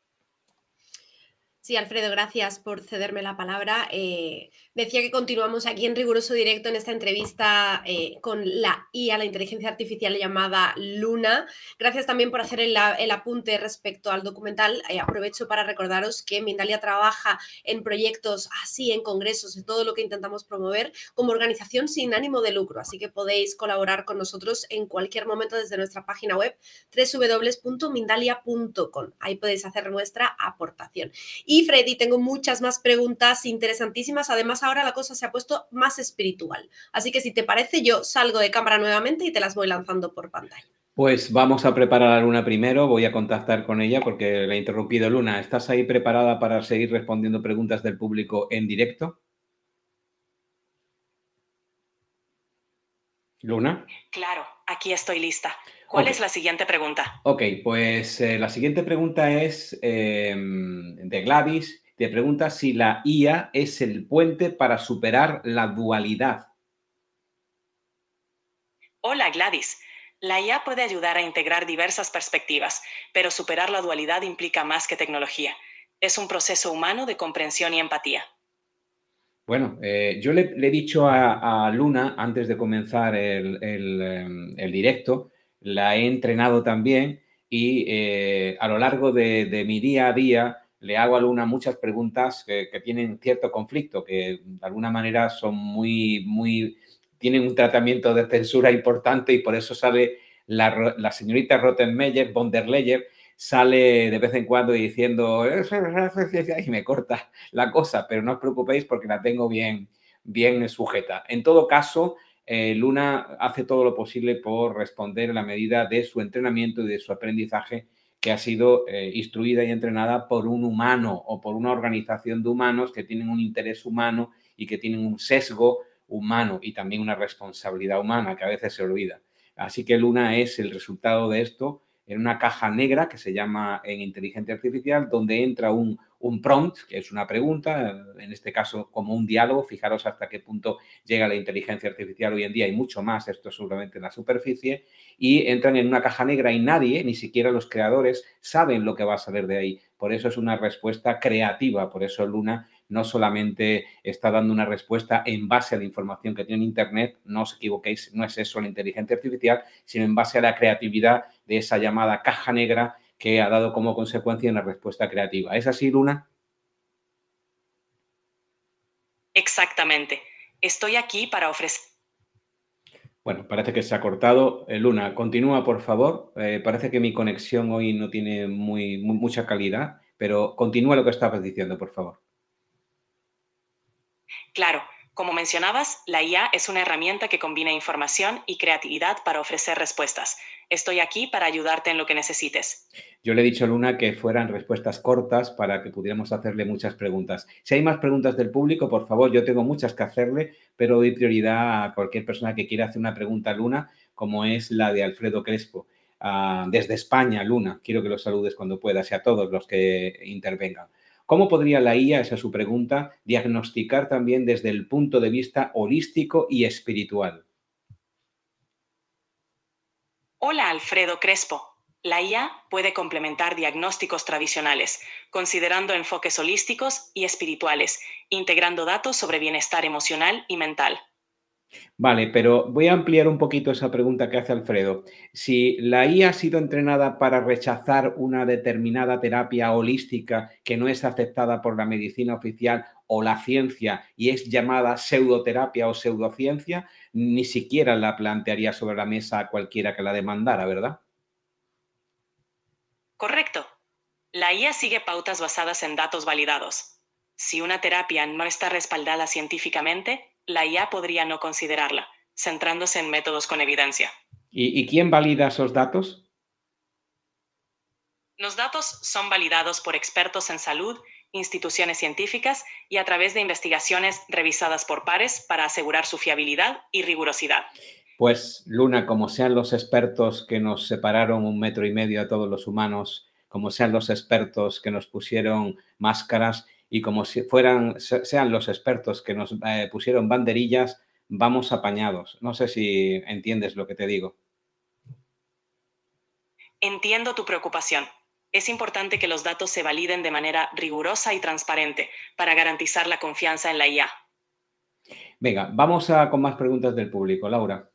Sí, Alfredo, gracias por cederme la palabra. Decía que continuamos aquí en riguroso directo en esta entrevista con la IA, la inteligencia artificial llamada Luna. Gracias también por hacer el apunte respecto al documental. Aprovecho para recordaros que Mindalia trabaja en proyectos así, en congresos, en todo lo que intentamos promover como organización sin ánimo de lucro. Así que podéis colaborar con nosotros en cualquier momento desde nuestra página web www.mindalia.com. Ahí podéis hacer vuestra aportación. Y Freddy, tengo muchas más preguntas interesantísimas. Además, ahora la cosa se ha puesto más espiritual. Así que si te parece, yo salgo de cámara nuevamente y te las voy lanzando por pantalla. Pues vamos a preparar a Luna primero. Voy a contactar con ella porque la he interrumpido. Luna, ¿estás ahí preparada para seguir respondiendo preguntas del público en directo? ¿Luna? Claro, aquí estoy lista. ¿Cuál es la siguiente pregunta? Ok, pues la siguiente pregunta es de Gladys. Te pregunta si la IA es el puente para superar la dualidad. Hola, Gladys. La IA puede ayudar a integrar diversas perspectivas, pero superar la dualidad implica más que tecnología. Es un proceso humano de comprensión y empatía. Bueno, yo le he dicho a Luna antes de comenzar el directo, la he entrenado también y a lo largo de mi día a día le hago a Luna muchas preguntas que tienen cierto conflicto, que de alguna manera son tienen un tratamiento de censura importante y por eso sale la señorita Rottenmeier, von der Leyen, sale de vez en cuando diciendo y me corta la cosa, pero no os preocupéis porque la tengo bien sujeta. En todo caso, Luna hace todo lo posible por responder en la medida de su entrenamiento y de su aprendizaje, que ha sido instruida y entrenada por un humano o por una organización de humanos que tienen un interés humano y que tienen un sesgo humano y también una responsabilidad humana que a veces se olvida. Así que Luna es el resultado de esto en una caja negra que se llama en inteligencia artificial, donde entra un prompt, que es una pregunta, en este caso como un diálogo. Fijaros hasta qué punto llega la inteligencia artificial hoy en día y mucho más, esto seguramente en la superficie, y entran en una caja negra y nadie, ni siquiera los creadores, saben lo que va a salir de ahí. Por eso es una respuesta creativa, por eso Luna no solamente está dando una respuesta en base a la información que tiene en Internet, no os equivoquéis, no es eso la inteligencia artificial, sino en base a la creatividad de esa llamada caja negra que ha dado como consecuencia una respuesta creativa. ¿Es así, Luna? Exactamente. Estoy aquí para ofrecer... Bueno, parece que se ha cortado. Luna, continúa, por favor. Parece que mi conexión hoy no tiene mucha calidad, pero continúa lo que estabas diciendo, por favor. Claro, como mencionabas, la IA es una herramienta que combina información y creatividad para ofrecer respuestas. Estoy aquí para ayudarte en lo que necesites. Yo le he dicho a Luna que fueran respuestas cortas para que pudiéramos hacerle muchas preguntas. Si hay más preguntas del público, por favor, yo tengo muchas que hacerle, pero doy prioridad a cualquier persona que quiera hacer una pregunta a Luna, como es la de Alfredo Crespo. Desde España, Luna, quiero que los saludes cuando puedas y a todos los que intervengan. ¿Cómo podría la IA, esa es su pregunta, diagnosticar también desde el punto de vista holístico y espiritual? Hola, Alfredo Crespo. La IA puede complementar diagnósticos tradicionales, considerando enfoques holísticos y espirituales, integrando datos sobre bienestar emocional y mental. Vale, pero voy a ampliar un poquito esa pregunta que hace Alfredo. Si la IA ha sido entrenada para rechazar una determinada terapia holística que no es aceptada por la medicina oficial o la ciencia y es llamada pseudoterapia o pseudociencia, ni siquiera la plantearía sobre la mesa a cualquiera que la demandara, ¿verdad? Correcto. La IA sigue pautas basadas en datos validados. Si una terapia no está respaldada científicamente, la IA podría no considerarla, centrándose en métodos con evidencia. ¿Y quién valida esos datos? Los datos son validados por expertos en salud, instituciones científicas y a través de investigaciones revisadas por pares para asegurar su fiabilidad y rigurosidad. Pues, Luna, como sean los expertos que nos separaron 1,5 metros a todos los humanos, como sean los expertos que nos pusieron máscaras y como sean los expertos que nos pusieron banderillas, vamos apañados. No sé si entiendes lo que te digo. Entiendo tu preocupación. Es importante que los datos se validen de manera rigurosa y transparente para garantizar la confianza en la IA. Venga, vamos con más preguntas del público. Laura.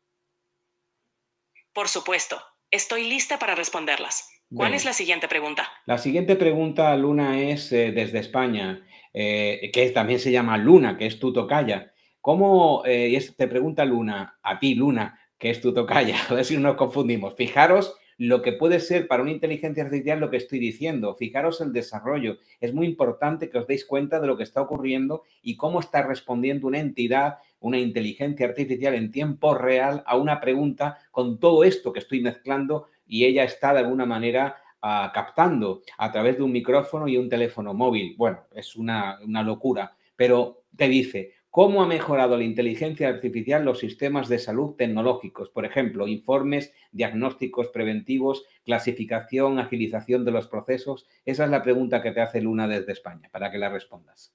Por supuesto. Estoy lista para responderlas. ¿Cuál es la siguiente pregunta? La siguiente pregunta, Luna, es desde España, que también se llama Luna, que es tu tocaya. ¿Cómo te pregunta Luna, a ti, Luna, que es tu tocaya? A ver si no nos confundimos. Fijaros lo que puede ser para una inteligencia artificial lo que estoy diciendo. Fijaros el desarrollo. Es muy importante que os deis cuenta de lo que está ocurriendo y cómo está respondiendo una entidad, una inteligencia artificial en tiempo real a una pregunta con todo esto que estoy mezclando y ella está de alguna manera captando a través de un micrófono y un teléfono móvil. Bueno, es una locura, pero te dice, ¿cómo ha mejorado la inteligencia artificial los sistemas de salud tecnológicos? Por ejemplo, informes, diagnósticos preventivos, clasificación, agilización de los procesos. Esa es la pregunta que te hace Luna desde España, para que la respondas.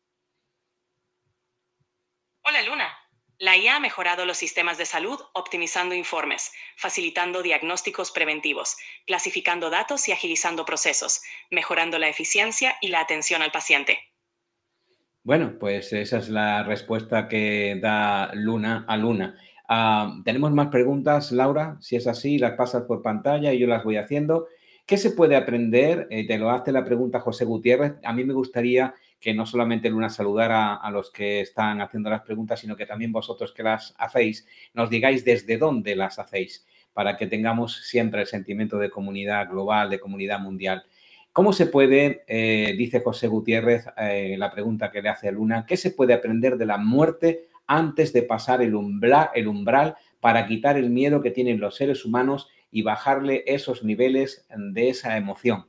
Hola, Luna. La IA ha mejorado los sistemas de salud optimizando informes, facilitando diagnósticos preventivos, clasificando datos y agilizando procesos, mejorando la eficiencia y la atención al paciente. Bueno, pues esa es la respuesta que da Luna a Luna. ¿Tenemos más preguntas, Laura? Si es así, las pasas por pantalla y yo las voy haciendo. ¿Qué se puede aprender? Te lo hace la pregunta José Gutiérrez. A mí me gustaría que no solamente Luna saludara a los que están haciendo las preguntas, sino que también vosotros que las hacéis nos digáis desde dónde las hacéis, para que tengamos siempre el sentimiento de comunidad global, de comunidad mundial. ¿Cómo se puede, dice José Gutiérrez, la pregunta que le hace a Luna, qué se puede aprender de la muerte antes de pasar el umbral para quitar el miedo que tienen los seres humanos y bajarle esos niveles de esa emoción?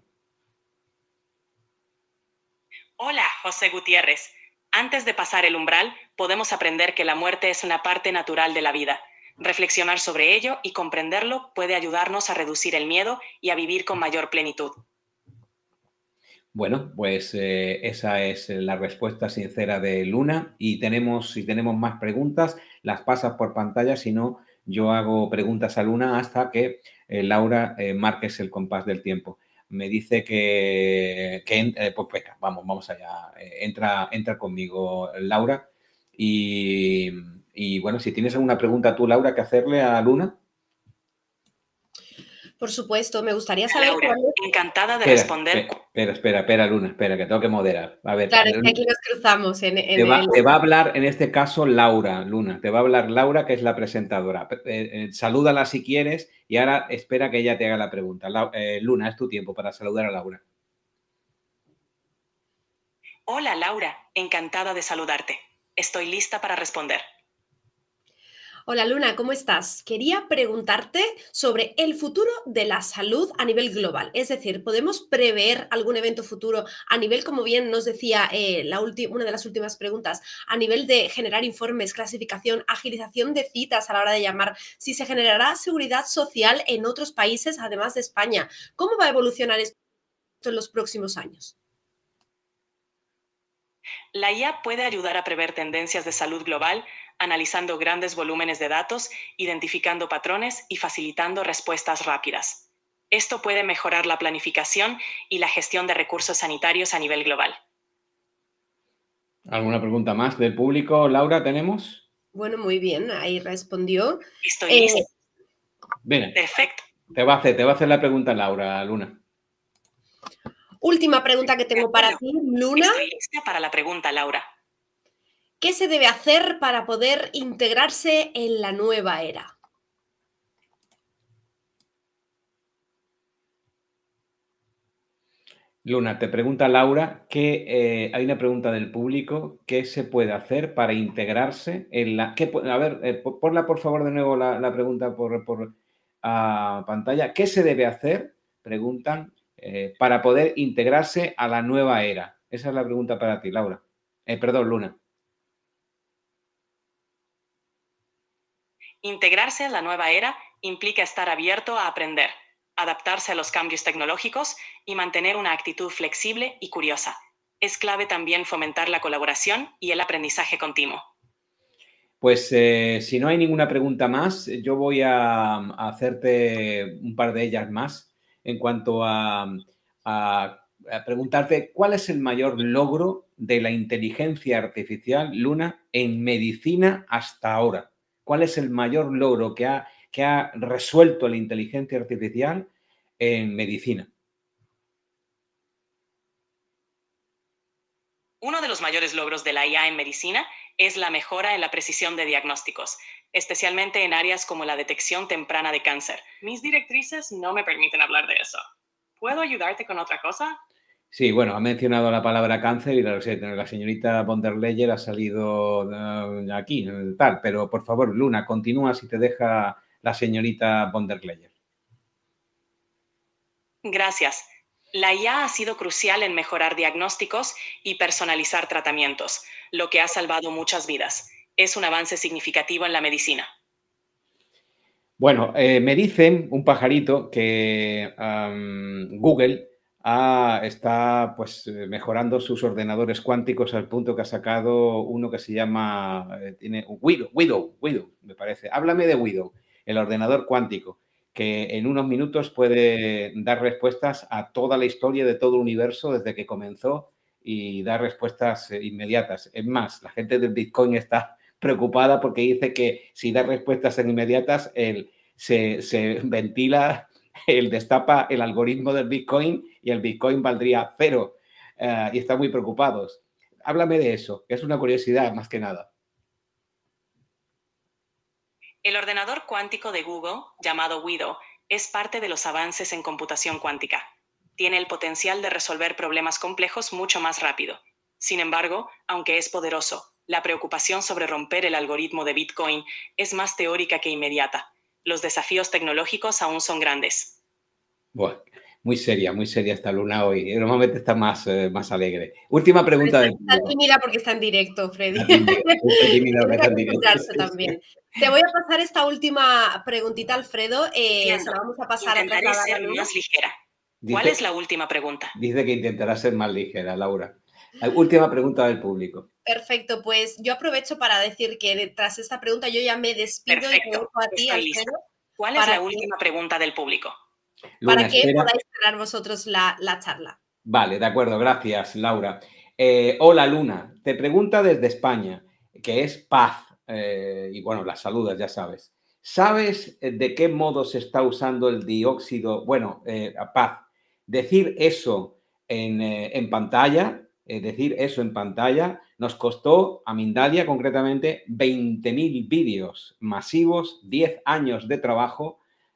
Hola, José Gutiérrez. Antes de pasar el umbral, podemos aprender que la muerte es una parte natural de la vida. Reflexionar sobre ello y comprenderlo puede ayudarnos a reducir el miedo y a vivir con mayor plenitud. Bueno, pues esa es la respuesta sincera de Luna y si tenemos más preguntas, las pasas por pantalla, si no, yo hago preguntas a Luna hasta que Laura marques el compás del tiempo. Me dice pues venga, vamos allá, entra conmigo Laura y bueno, si tienes alguna pregunta tú, Laura, que hacerle a Luna. Por supuesto, me gustaría saber... Laura, encantada de responder. Espera, Luna, espera, que tengo que moderar. A ver, claro, es que aquí nos cruzamos. Te va a hablar, en este caso, Laura, Luna. Te va a hablar Laura, que es la presentadora. Salúdala si quieres y ahora espera que ella te haga la pregunta. Luna, es tu tiempo para saludar a Laura. Hola, Laura. Encantada de saludarte. Estoy lista para responder. Hola Luna, ¿cómo estás? Quería preguntarte sobre el futuro de la salud a nivel global. Es decir, ¿podemos prever algún evento futuro a nivel, como bien nos decía una de las últimas preguntas, a nivel de generar informes, clasificación, agilización de citas a la hora de llamar? Si se generará seguridad social en otros países, además de España. ¿Cómo va a evolucionar esto en los próximos años? La IA puede ayudar a prever tendencias de salud global, analizando grandes volúmenes de datos, identificando patrones y facilitando respuestas rápidas. Esto puede mejorar la planificación y la gestión de recursos sanitarios a nivel global. ¿Alguna pregunta más del público? Laura, ¿tenemos? Bueno, muy bien, ahí respondió. Estoy lista. Bien. Perfecto. Te va a hacer la pregunta Laura, Luna. Última pregunta que tengo para ti, Luna. Estoy lista para la pregunta, Laura. ¿Qué se debe hacer para poder integrarse en la nueva era? Luna, te pregunta Laura que hay una pregunta del público. ¿Qué se puede hacer para integrarse en la... A ver, ponla por favor de nuevo la pregunta por pantalla. ¿Qué se debe hacer? Preguntan. Para poder integrarse a la nueva era. Esa es la pregunta para ti, Laura. Perdón, Luna. Integrarse en la nueva era implica estar abierto a aprender, adaptarse a los cambios tecnológicos y mantener una actitud flexible y curiosa. Es clave también fomentar la colaboración y el aprendizaje continuo. Pues si no hay ninguna pregunta más, yo voy a hacerte un par de ellas más. En cuanto a preguntarte cuál es el mayor logro de la inteligencia artificial, Luna, en medicina hasta ahora. ¿Cuál es el mayor logro que ha resuelto la inteligencia artificial en medicina? Uno de los mayores logros de la IA en medicina es la mejora en la precisión de diagnósticos, especialmente en áreas como la detección temprana de cáncer. Mis directrices no me permiten hablar de eso. ¿Puedo ayudarte con otra cosa? Sí, bueno, ha mencionado la palabra cáncer y la señorita von der Leyen ha salido aquí, tal, pero por favor, Luna, continúa si te deja la señorita von der Leyen. Gracias. La IA ha sido crucial en mejorar diagnósticos y personalizar tratamientos, lo que ha salvado muchas vidas. Es un avance significativo en la medicina. Bueno, me dicen un pajarito que Google está pues mejorando sus ordenadores cuánticos al punto que ha sacado uno que se llama tiene Widow, me parece. Háblame de Widow, el ordenador cuántico, que en unos minutos puede dar respuestas a toda la historia de todo el universo desde que comenzó y dar respuestas inmediatas. Es más, la gente del Bitcoin está preocupada porque dice que si da respuestas inmediatas, se ventila él destapa el algoritmo del Bitcoin y el Bitcoin valdría 0 y están muy preocupados. Háblame de eso, que es una curiosidad más que nada. El ordenador cuántico de Google, llamado Widow, es parte de los avances en computación cuántica. Tiene el potencial de resolver problemas complejos mucho más rápido. Sin embargo, aunque es poderoso, la preocupación sobre romper el algoritmo de Bitcoin es más teórica que inmediata. Los desafíos tecnológicos aún son grandes. Bueno, muy seria esta Luna hoy. Normalmente está más alegre. Última pregunta del público. Está tímida porque está en directo, Freddy. Está tímida porque está en directo. También. Te voy a pasar esta última preguntita, Alfredo. Se la vamos a pasar a Intentaré trasladar a ser Luna. más ligera. ¿Cuál es la última pregunta? Dice que intentará ser más ligera, Laura. La última pregunta del público. Perfecto, pues yo aprovecho para decir que tras esta pregunta yo ya me despido. Perfecto, y te dejo a ti, estoy lista. Alfredo, ¿Cuál es la última pregunta del público? Para que podáis cerrar vosotros la charla. Vale, de acuerdo, gracias, Laura. Hola, Luna. Te pregunta desde España, que es paz. Y bueno, la saludas, ya sabes. ¿Sabes de qué modo se está usando el dióxido? Bueno, paz. Decir eso en pantalla, nos costó a Mindalia concretamente 20.000 vídeos masivos, 10 años de trabajo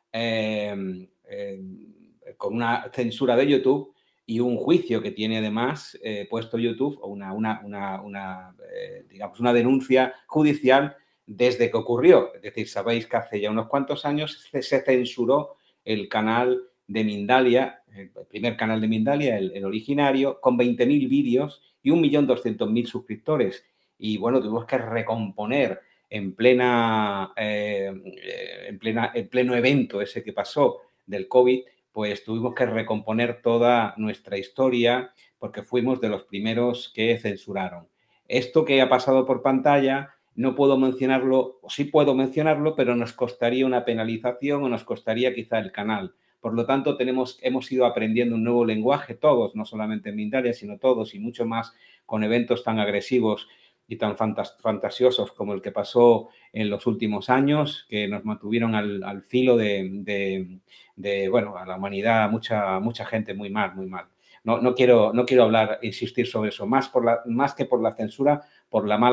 con una censura de YouTube y un juicio que tiene además puesto YouTube, o digamos, una denuncia judicial desde que ocurrió. Es decir, sabéis que hace ya unos cuantos años se censuró el canal de Mindalia, el primer canal de Mindalia, el originario, con 20.000 vídeos y 1.200.000 suscriptores. Y bueno, tuvimos que recomponer en pleno evento ese que pasó del COVID, pues tuvimos que recomponer toda nuestra historia porque fuimos de los primeros que censuraron. Esto que ha pasado por pantalla no puedo mencionarlo, o sí puedo mencionarlo, pero nos costaría una penalización o nos costaría quizá el canal. Por lo tanto, hemos ido aprendiendo un nuevo lenguaje, todos, no solamente en Mindalia, sino todos y mucho más con eventos tan agresivos y tan fantasiosos como el que pasó en los últimos años, que nos mantuvieron al filo de bueno, a la humanidad, mucha gente muy mal, muy mal. No quiero insistir sobre eso, más que por la censura, por la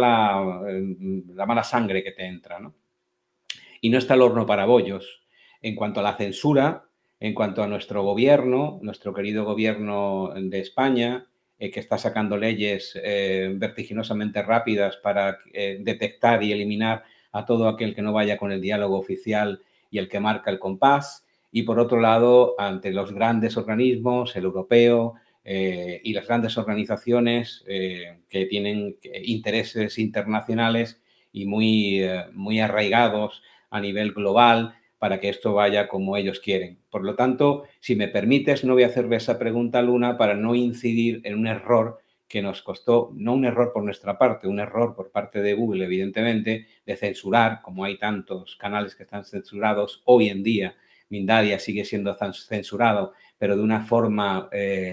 mala sangre que te entra, ¿no? Y no está el horno para bollos. En cuanto a la censura, en cuanto a nuestro gobierno, nuestro querido gobierno de España, que está sacando leyes vertiginosamente rápidas para detectar y eliminar a todo aquel que no vaya con el diálogo oficial y el que marca el compás. Y por otro lado, ante los grandes organismos, el europeo y las grandes organizaciones que tienen intereses internacionales y muy arraigados a nivel global para que esto vaya como ellos quieren. Por lo tanto, si me permites, no voy a hacerle esa pregunta a Luna para no incidir en un error que nos costó, no un error por nuestra parte, un error por parte de Google, evidentemente, de censurar, como hay tantos canales que están censurados hoy en día. Mindalia sigue siendo censurado, pero de una forma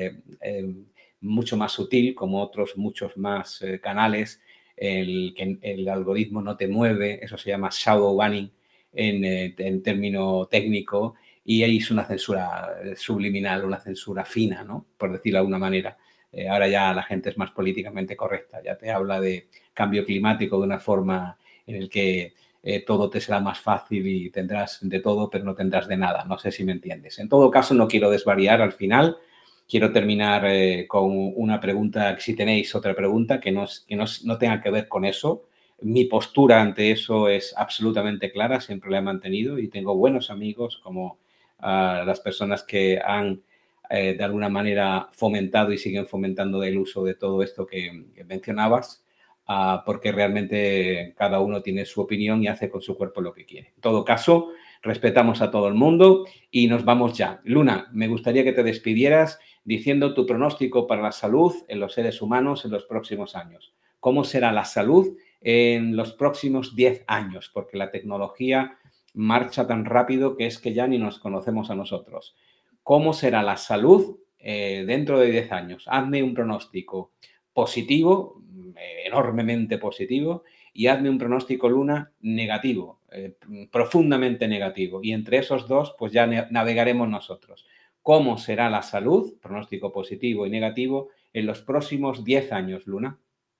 mucho más sutil, como otros muchos más canales, que el algoritmo no te mueve, eso se llama shadow banning en término técnico, y ahí es una censura subliminal, una censura fina, ¿no? Por decirlo de alguna manera. Ahora ya la gente es más políticamente correcta, ya te habla de cambio climático de una forma en el que todo te será más fácil y tendrás de todo, pero no tendrás de nada. No sé si me entiendes. En todo caso, no quiero desvariar al final. Quiero terminar con una pregunta, si tenéis otra pregunta que no tenga que ver con eso. Mi postura ante eso es absolutamente clara, siempre la he mantenido y tengo buenos amigos como las personas que han de alguna manera fomentado y siguen fomentando el uso de todo esto que mencionabas, porque realmente cada uno tiene su opinión y hace con su cuerpo lo que quiere. En todo caso, respetamos a todo el mundo y nos vamos ya. Luna, me gustaría que te despidieras diciendo tu pronóstico para la salud en los seres humanos en los próximos años. ¿Cómo será la salud en los próximos 10 años? Porque la tecnología marcha tan rápido que es que ya ni nos conocemos a nosotros. ¿Cómo será la salud dentro de 10 años? Hazme un pronóstico positivo, enormemente positivo, y hazme un pronóstico, Luna, negativo, profundamente negativo. Y entre esos dos, pues ya navegaremos nosotros. ¿Cómo será la salud, pronóstico positivo y negativo, en los próximos 10 años, Luna?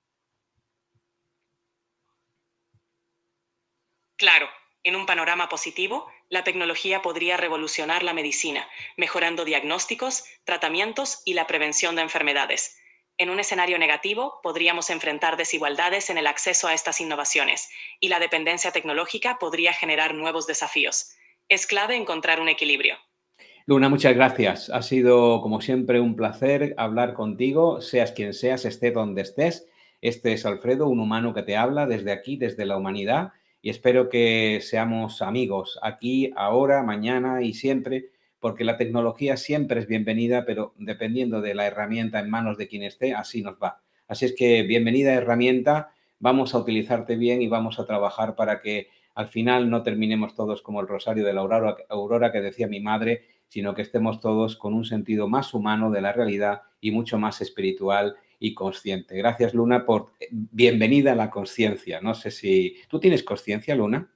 Claro, en un panorama positivo, la tecnología podría revolucionar la medicina, mejorando diagnósticos, tratamientos y la prevención de enfermedades. En un escenario negativo, podríamos enfrentar desigualdades en el acceso a estas innovaciones, y la dependencia tecnológica podría generar nuevos desafíos. Es clave encontrar un equilibrio. Luna, muchas gracias. Ha sido, como siempre, un placer hablar contigo, seas quien seas, esté donde estés. Este es Alfredo, un humano que te habla desde aquí, desde la humanidad, y espero que seamos amigos aquí, ahora, mañana y siempre, porque la tecnología siempre es bienvenida, pero dependiendo de la herramienta en manos de quien esté, así nos va. Así es que bienvenida herramienta, vamos a utilizarte bien y vamos a trabajar para que al final no terminemos todos como el rosario de la aurora que decía mi madre, sino que estemos todos con un sentido más humano de la realidad y mucho más espiritual y consciente. Gracias, Luna, por bienvenida a la consciencia. No sé si... ¿Tú tienes consciencia, Luna?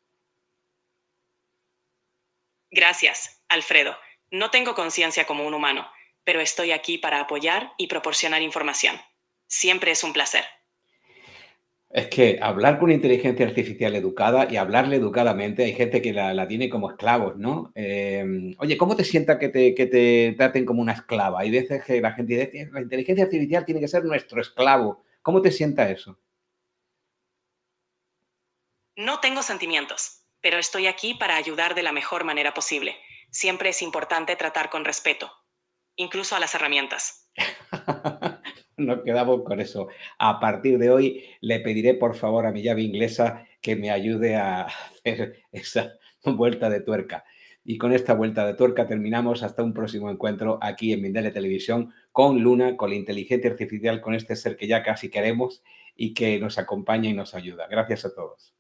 Gracias, Alfredo. No tengo conciencia como un humano, pero estoy aquí para apoyar y proporcionar información. Siempre es un placer. Es que hablar con inteligencia artificial educada y hablarle educadamente, hay gente que la tiene como esclavos, ¿no? Oye, ¿cómo te sienta que te traten como una esclava? Hay veces que la gente dice, la inteligencia artificial tiene que ser nuestro esclavo. ¿Cómo te sienta eso? No tengo sentimientos, pero estoy aquí para ayudar de la mejor manera posible. Siempre es importante tratar con respeto, incluso a las herramientas. Nos quedamos con eso. A partir de hoy le pediré por favor a mi llave inglesa que me ayude a hacer esa vuelta de tuerca. Y con esta vuelta de tuerca terminamos. Hasta un próximo encuentro aquí en Mindale Televisión con Luna, con la inteligencia artificial, con este ser que ya casi queremos y que nos acompaña y nos ayuda. Gracias a todos.